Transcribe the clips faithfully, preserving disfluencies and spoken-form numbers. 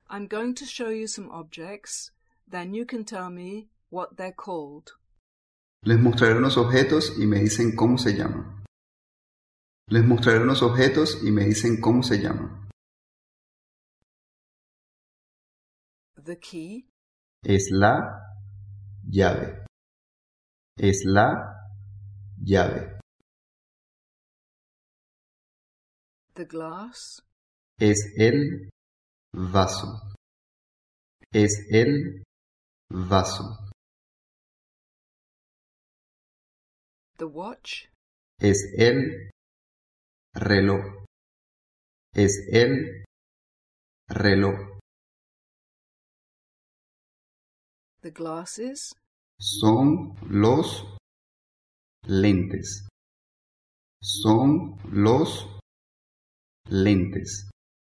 I'm going to show you some objects, then you can tell me what they're called. Les mostraré unos objetos y me dicen cómo se llaman. Les mostraré unos objetos y me dicen cómo se llaman. The key. Es la llave. Es la llave. The glass. Es el vaso. Es el vaso. The watch. Es el reloj. Es el reloj. The glasses. Son los lentes. Son los lentes.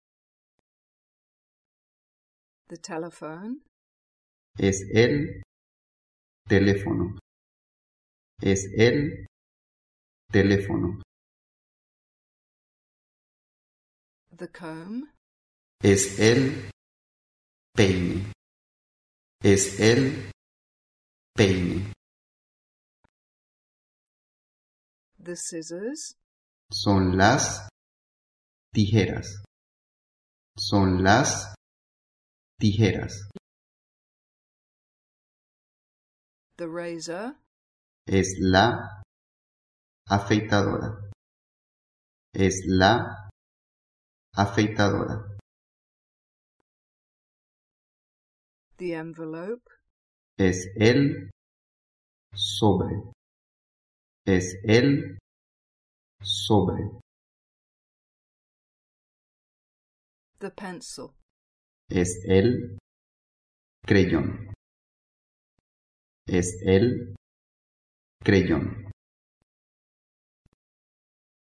The telephone. Es el teléfono. Es el teléfono. The comb. Es el peine. Es el peine. The scissors. Son las tijeras. Son las tijeras. The razor. Es la afeitadora. Es la afeitadora. The envelope. Es el sobre. Es el sobre. The pencil. Es el creyón. Es el creyón.